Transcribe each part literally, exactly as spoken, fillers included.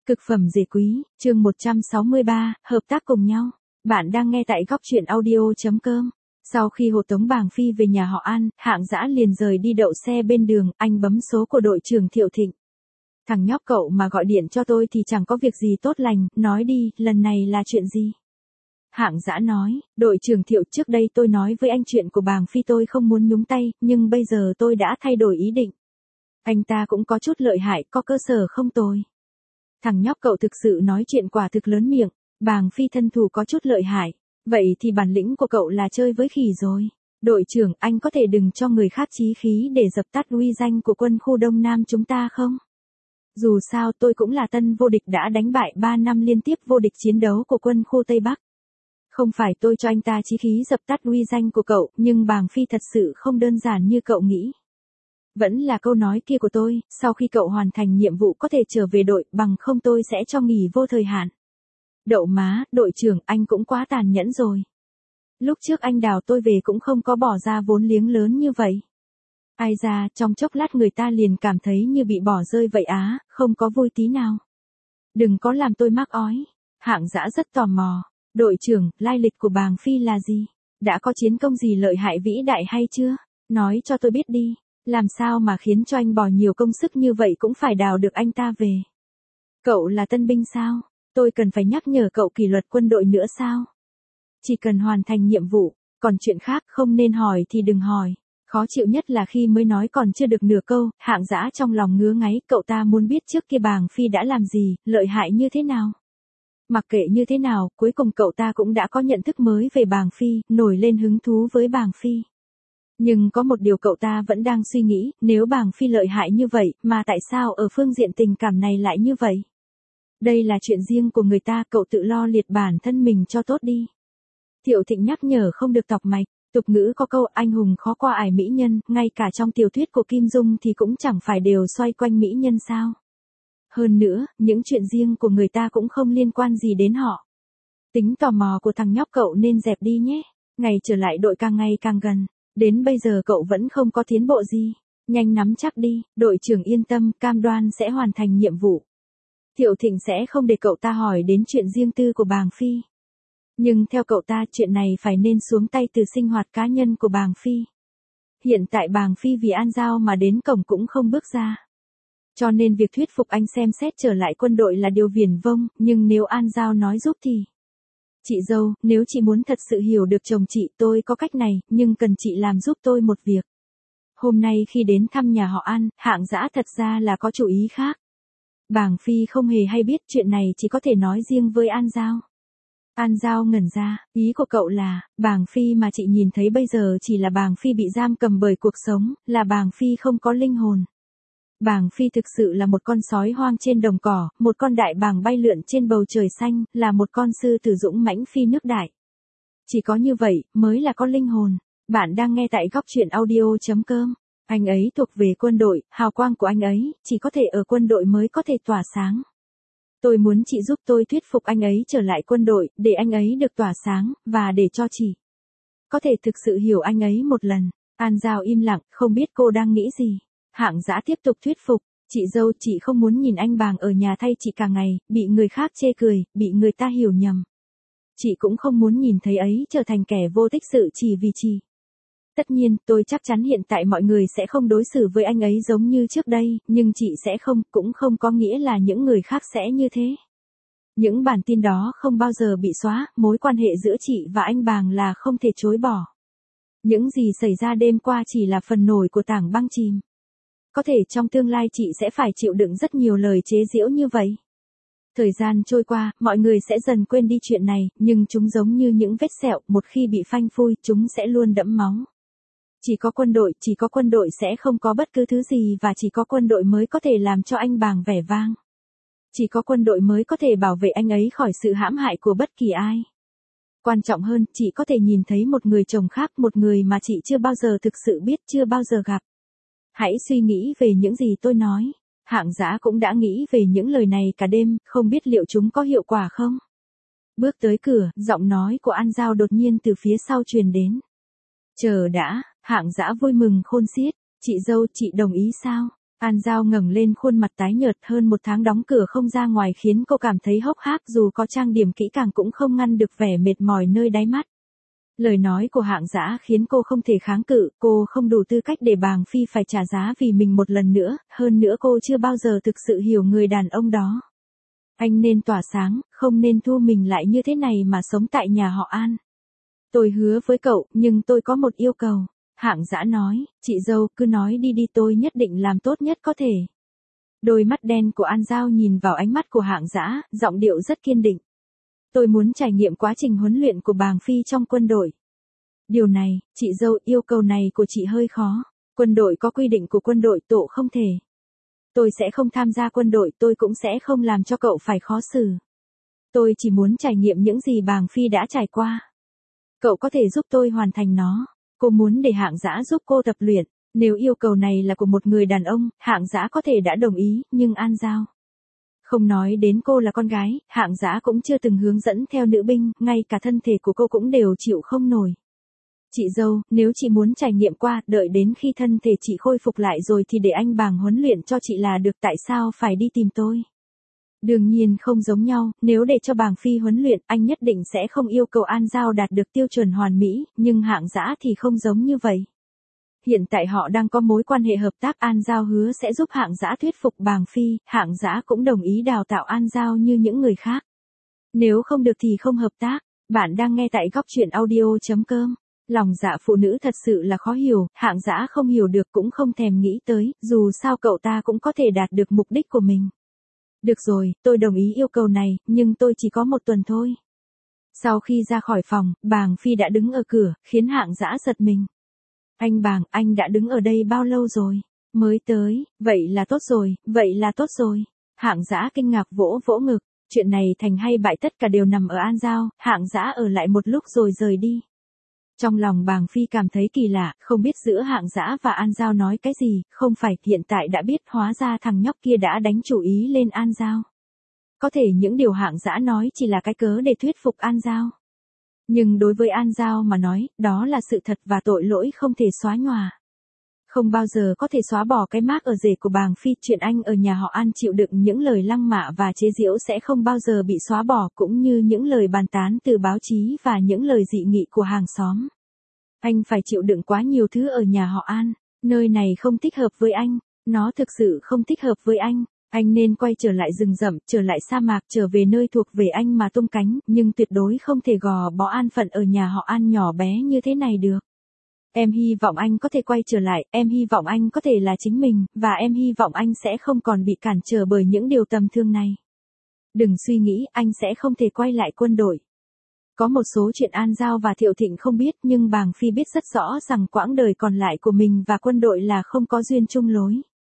Cực phẩm dề quý, chương một trăm sáu mươi ba, hợp tác cùng nhau. Bạn đang nghe tại góc truyện audio.com. Sau khi hộ tống Bàng Phi về nhà họ An, Hạng Dã liền rời đi đậu xe bên đường, anh bấm số của đội trưởng Thiệu Thịnh. Thằng nhóc cậu mà gọi điện cho tôi thì chẳng có việc gì tốt lành, nói đi, lần này là chuyện gì? Hạng Dã nói, đội trưởng Thiệu, trước đây tôi nói với anh chuyện của Bàng Phi tôi không muốn nhúng tay, nhưng bây giờ tôi đã thay đổi ý định. Anh ta cũng có chút lợi hại, có cơ sở không tồi. Thằng nhóc cậu thực sự nói chuyện quả thực lớn miệng, Bàng Phi thân thủ có chút lợi hại, vậy thì bản lĩnh của cậu là chơi với khỉ rồi. Đội trưởng, anh có thể đừng cho người khác chí khí để dập tắt uy danh của quân khu Đông Nam chúng ta không? Dù sao tôi cũng là tân vô địch đã đánh bại ba năm liên tiếp vô địch chiến đấu của quân khu Tây Bắc. Không phải tôi cho anh ta chí khí dập tắt uy danh của cậu, nhưng Bàng Phi thật sự không đơn giản như cậu nghĩ. Vẫn là câu nói kia của tôi, sau khi cậu hoàn thành nhiệm vụ có thể trở về đội, bằng không tôi sẽ cho nghỉ vô thời hạn. Đậu má, đội trưởng, anh cũng quá tàn nhẫn rồi. Lúc trước anh đào tôi về cũng không có bỏ ra vốn liếng lớn như vậy. Ai ra, trong chốc lát người ta liền cảm thấy như bị bỏ rơi vậy á, không có vui tí nào. Đừng có làm tôi mắc ói. Hạng Dã rất tò mò. Đội trưởng, lai lịch của Bàng Phi là gì? Đã có chiến công gì lợi hại vĩ đại hay chưa? Nói cho tôi biết đi. Làm sao mà khiến cho anh bỏ nhiều công sức như vậy cũng phải đào được anh ta về? Cậu là tân binh sao? Tôi cần phải nhắc nhở cậu kỷ luật quân đội nữa sao? Chỉ cần hoàn thành nhiệm vụ, còn chuyện khác không nên hỏi thì đừng hỏi. Khó chịu nhất là khi mới nói còn chưa được nửa câu, Hạng Dã trong lòng ngứa ngáy, cậu ta muốn biết trước kia Bàng Phi đã làm gì, lợi hại như thế nào. Mặc kệ như thế nào, cuối cùng cậu ta cũng đã có nhận thức mới về Bàng Phi, nổi lên hứng thú với Bàng Phi. Nhưng có một điều cậu ta vẫn đang suy nghĩ, nếu Bàng Phi lợi hại như vậy, mà tại sao ở phương diện tình cảm này lại như vậy? Đây là chuyện riêng của người ta, cậu tự lo liệt bản thân mình cho tốt đi. Thiệu Thịnh nhắc nhở không được tọc mạch, tục ngữ có câu anh hùng khó qua ải mỹ nhân, ngay cả trong tiểu thuyết của Kim Dung thì cũng chẳng phải đều xoay quanh mỹ nhân sao. Hơn nữa, những chuyện riêng của người ta cũng không liên quan gì đến họ. Tính tò mò của thằng nhóc cậu nên dẹp đi nhé, ngày trở lại đội càng ngày càng gần. Đến bây giờ cậu vẫn không có tiến bộ gì. Nhanh nắm chắc đi, đội trưởng yên tâm, cam đoan sẽ hoàn thành nhiệm vụ. Thiệu Thịnh sẽ không để cậu ta hỏi đến chuyện riêng tư của Bàng Phi. Nhưng theo cậu ta, chuyện này phải nên xuống tay từ sinh hoạt cá nhân của Bàng Phi. Hiện tại Bàng Phi vì An Giao mà đến cổng cũng không bước ra. Cho nên việc thuyết phục anh xem xét trở lại quân đội là điều viển vông, nhưng nếu An Giao nói giúp thì... Chị dâu, nếu chị muốn thật sự hiểu được chồng chị, tôi có cách này, nhưng cần chị làm giúp tôi một việc. Hôm nay khi đến thăm nhà họ An, Hạng Dã thật ra là có chủ ý khác. Bàng Phi không hề hay biết chuyện này, chỉ có thể nói riêng với An Giao. An Giao ngẩn ra, ý của cậu là, Bàng Phi mà chị nhìn thấy bây giờ chỉ là Bàng Phi bị giam cầm bởi cuộc sống, là Bàng Phi không có linh hồn. Bàng Phi thực sự là một con sói hoang trên đồng cỏ, một con đại bàng bay lượn trên bầu trời xanh, là một con sư tử dũng mãnh phi nước đại. Chỉ có như vậy, mới là có linh hồn. Bạn đang nghe tại góc truyện audio.com. Anh ấy thuộc về quân đội, hào quang của anh ấy, chỉ có thể ở quân đội mới có thể tỏa sáng. Tôi muốn chị giúp tôi thuyết phục anh ấy trở lại quân đội, để anh ấy được tỏa sáng, và để cho chị có thể thực sự hiểu anh ấy một lần. An Giao im lặng, không biết cô đang nghĩ gì. Hạng Dã tiếp tục thuyết phục, chị dâu, chị không muốn nhìn anh Bàng ở nhà thay chị cả ngày, bị người khác chê cười, bị người ta hiểu nhầm. Chị cũng không muốn nhìn thấy ấy trở thành kẻ vô tích sự chỉ vì chị. Tất nhiên, tôi chắc chắn hiện tại mọi người sẽ không đối xử với anh ấy giống như trước đây, nhưng chị sẽ không, cũng không có nghĩa là những người khác sẽ như thế. Những bản tin đó không bao giờ bị xóa, mối quan hệ giữa chị và anh Bàng là không thể chối bỏ. Những gì xảy ra đêm qua chỉ là phần nổi của tảng băng chìm. Có thể trong tương lai chị sẽ phải chịu đựng rất nhiều lời chế giễu như vậy. Thời gian trôi qua, mọi người sẽ dần quên đi chuyện này, nhưng chúng giống như những vết sẹo, một khi bị phanh phui, chúng sẽ luôn đẫm máu. Chỉ có quân đội, chỉ có quân đội sẽ không có bất cứ thứ gì và chỉ có quân đội mới có thể làm cho anh Bàng vẻ vang. Chỉ có quân đội mới có thể bảo vệ anh ấy khỏi sự hãm hại của bất kỳ ai. Quan trọng hơn, chị có thể nhìn thấy một người chồng khác, một người mà chị chưa bao giờ thực sự biết, chưa bao giờ gặp. Hãy suy nghĩ về những gì tôi nói. Hạng Dã cũng đã nghĩ về những lời này cả đêm, không biết liệu chúng có hiệu quả không. Bước tới cửa, giọng nói của An Giao đột nhiên từ phía sau truyền đến. Chờ đã, Hạng Dã vui mừng khôn xiết, chị dâu, chị đồng ý sao? An Giao ngẩng lên khuôn mặt tái nhợt, hơn một tháng đóng cửa không ra ngoài khiến cô cảm thấy hốc hác, dù có trang điểm kỹ càng cũng không ngăn được vẻ mệt mỏi nơi đáy mắt. Lời nói của Hạng Dã khiến cô không thể kháng cự, cô không đủ tư cách để Bàng Phi phải trả giá vì mình một lần nữa, hơn nữa cô chưa bao giờ thực sự hiểu người đàn ông đó. Anh nên tỏa sáng, không nên thu mình lại như thế này mà sống tại nhà họ An. Tôi hứa với cậu, nhưng tôi có một yêu cầu. Hạng Dã nói, chị dâu, cứ nói đi đi, tôi nhất định làm tốt nhất có thể. Đôi mắt đen của An Giao nhìn vào ánh mắt của Hạng Dã, giọng điệu rất kiên định. Tôi muốn trải nghiệm quá trình huấn luyện của Bàng Phi trong quân đội. Điều này, chị dâu, yêu cầu này của chị hơi khó. Quân đội có quy định của quân đội, tổ không thể. Tôi sẽ không tham gia quân đội, tôi cũng sẽ không làm cho cậu phải khó xử. Tôi chỉ muốn trải nghiệm những gì Bàng Phi đã trải qua. Cậu có thể giúp tôi hoàn thành nó. Cô muốn để Hạng Dã giúp cô tập luyện. Nếu yêu cầu này là của một người đàn ông, Hạng Dã có thể đã đồng ý, nhưng An Giao. Không nói đến cô là con gái, Hạng Dã cũng chưa từng hướng dẫn theo nữ binh, ngay cả thân thể của cô cũng đều chịu không nổi. Chị dâu, nếu chị muốn trải nghiệm qua, đợi đến khi thân thể chị khôi phục lại rồi thì để anh Bàng huấn luyện cho chị là được, tại sao phải đi tìm tôi? Đương nhiên không giống nhau, nếu để cho Bàng Phi huấn luyện, anh nhất định sẽ không yêu cầu An Giao đạt được tiêu chuẩn hoàn mỹ, nhưng Hạng Dã thì không giống như vậy. Hiện tại họ đang có mối quan hệ hợp tác, An Giao hứa sẽ giúp Hạng Dã thuyết phục Bàng Phi, Hạng Dã cũng đồng ý đào tạo An Giao như những người khác. Nếu không được thì không hợp tác. Bạn đang nghe tại góc truyện audio chấm com. Lòng dạ phụ nữ thật sự là khó hiểu, Hạng Dã không hiểu được cũng không thèm nghĩ tới, dù sao cậu ta cũng có thể đạt được mục đích của mình. Được rồi, tôi đồng ý yêu cầu này, nhưng tôi chỉ có một tuần thôi. Sau khi ra khỏi phòng, Bàng Phi đã đứng ở cửa, khiến Hạng Dã giật mình. Anh Bàng, anh đã đứng ở đây bao lâu rồi? Mới tới, vậy là tốt rồi, vậy là tốt rồi. Hạng Dã kinh ngạc vỗ vỗ ngực, chuyện này thành hay bại tất cả đều nằm ở An Giao, Hạng Dã ở lại một lúc rồi rời đi. Trong lòng Bàng Phi cảm thấy kỳ lạ, không biết giữa Hạng Dã và An Giao nói cái gì, không phải, hiện tại đã biết, hóa ra thằng nhóc kia đã đánh chủ ý lên An Giao. Có thể những điều Hạng Dã nói chỉ là cái cớ để thuyết phục An Giao. Nhưng đối với An Giao mà nói, đó là sự thật và tội lỗi không thể xóa nhòa. Không bao giờ có thể xóa bỏ cái mác ở rể của Bàng Phi, chuyện anh ở nhà họ An chịu đựng những lời lăng mạ và chế giễu sẽ không bao giờ bị xóa bỏ, cũng như những lời bàn tán từ báo chí và những lời dị nghị của hàng xóm. Anh phải chịu đựng quá nhiều thứ ở nhà họ An, nơi này không thích hợp với anh, nó thực sự không thích hợp với anh. Anh nên quay trở lại rừng rậm, trở lại sa mạc, trở về nơi thuộc về anh mà tung cánh, nhưng tuyệt đối không thể gò bó an phận ở nhà họ An nhỏ bé như thế này được. Em hy vọng anh có thể quay trở lại, em hy vọng anh có thể là chính mình, và em hy vọng anh sẽ không còn bị cản trở bởi những điều tầm thường này. Đừng suy nghĩ, anh sẽ không thể quay lại quân đội. Có một số chuyện An Giao và Thiệu Thịnh không biết, nhưng Bàng Phi biết rất rõ rằng quãng đời còn lại của mình và quân đội là không có duyên chung lối.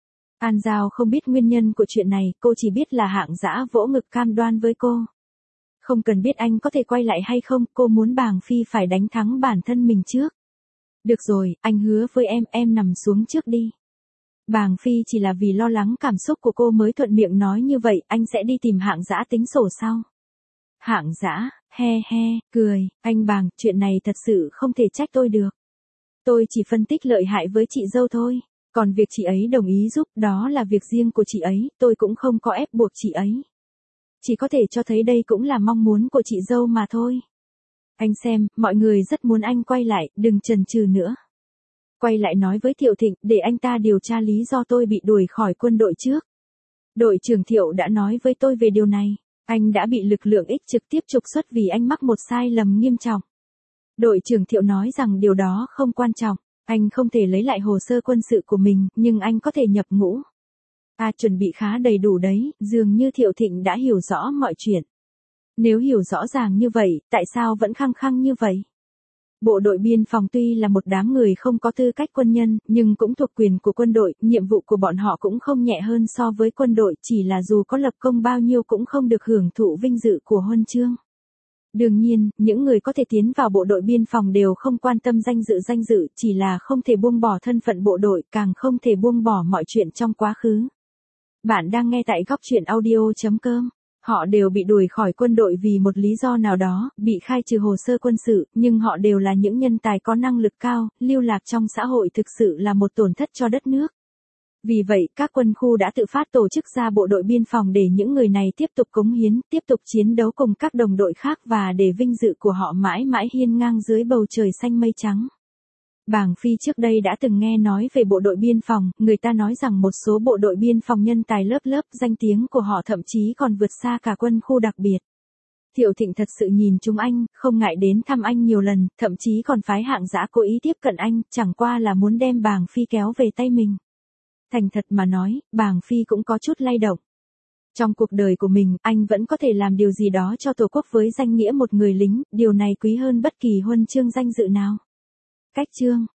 An Giao không biết nguyên nhân của chuyện này, cô chỉ biết là Hạng Dã vỗ ngực cam đoan với cô. Không cần biết anh có thể quay lại hay không, cô muốn Bàng Phi phải đánh thắng bản thân mình trước. Được rồi, anh hứa với em, em nằm xuống trước đi. Bàng Phi chỉ là vì lo lắng cảm xúc của cô mới thuận miệng nói như vậy, anh sẽ đi tìm Hạng Dã tính sổ sau. Hạng Dã, he he, cười, anh Bàng, chuyện này thật sự không thể trách tôi được. Tôi chỉ phân tích lợi hại với chị dâu thôi, còn việc chị ấy đồng ý giúp, đó là việc riêng của chị ấy, tôi cũng không có ép buộc chị ấy. Chỉ có thể cho thấy đây cũng là mong muốn của chị dâu mà thôi. Anh xem, mọi người rất muốn anh quay lại, đừng chần chừ nữa. Quay lại nói với Thiệu Thịnh, để anh ta điều tra lý do tôi bị đuổi khỏi quân đội trước. Đội trưởng Thiệu đã nói với tôi về điều này. Anh đã bị lực lượng X trực tiếp trục xuất vì anh mắc một sai lầm nghiêm trọng. Đội trưởng Thiệu nói rằng điều đó không quan trọng. Anh không thể lấy lại hồ sơ quân sự của mình, nhưng anh có thể nhập ngũ. À, chuẩn bị khá đầy đủ đấy, dường như Thiệu Thịnh đã hiểu rõ mọi chuyện. Nếu hiểu rõ ràng như vậy, tại sao vẫn khăng khăng như vậy? Bộ đội biên phòng tuy là một đám người không có tư cách quân nhân, nhưng cũng thuộc quyền của quân đội, nhiệm vụ của bọn họ cũng không nhẹ hơn so với quân đội, chỉ là dù có lập công bao nhiêu cũng không được hưởng thụ vinh dự của huân chương. Đương nhiên, những người có thể tiến vào bộ đội biên phòng đều không quan tâm danh dự danh dự, chỉ là không thể buông bỏ thân phận bộ đội, càng không thể buông bỏ mọi chuyện trong quá khứ. Bạn đang nghe tại góc truyện audio chấm com. Họ đều bị đuổi khỏi quân đội vì một lý do nào đó, bị khai trừ hồ sơ quân sự, nhưng họ đều là những nhân tài có năng lực cao, lưu lạc trong xã hội thực sự là một tổn thất cho đất nước. Vì vậy, các quân khu đã tự phát tổ chức ra bộ đội biên phòng để những người này tiếp tục cống hiến, tiếp tục chiến đấu cùng các đồng đội khác và để vinh dự của họ mãi mãi hiên ngang dưới bầu trời xanh mây trắng. Bàng Phi trước đây đã từng nghe nói về bộ đội biên phòng, người ta nói rằng một số bộ đội biên phòng nhân tài lớp lớp, danh tiếng của họ thậm chí còn vượt xa cả quân khu đặc biệt. Thiệu Thịnh thật sự nhìn chúng anh, không ngại đến thăm anh nhiều lần, thậm chí còn phái hạng dã cố ý tiếp cận anh, chẳng qua là muốn đem Bàng Phi kéo về tay mình. Thành thật mà nói, Bàng Phi cũng có chút lay động. Trong cuộc đời của mình, anh vẫn có thể làm điều gì đó cho Tổ quốc với danh nghĩa một người lính, điều này quý hơn bất kỳ huân chương danh dự nào. Cách chương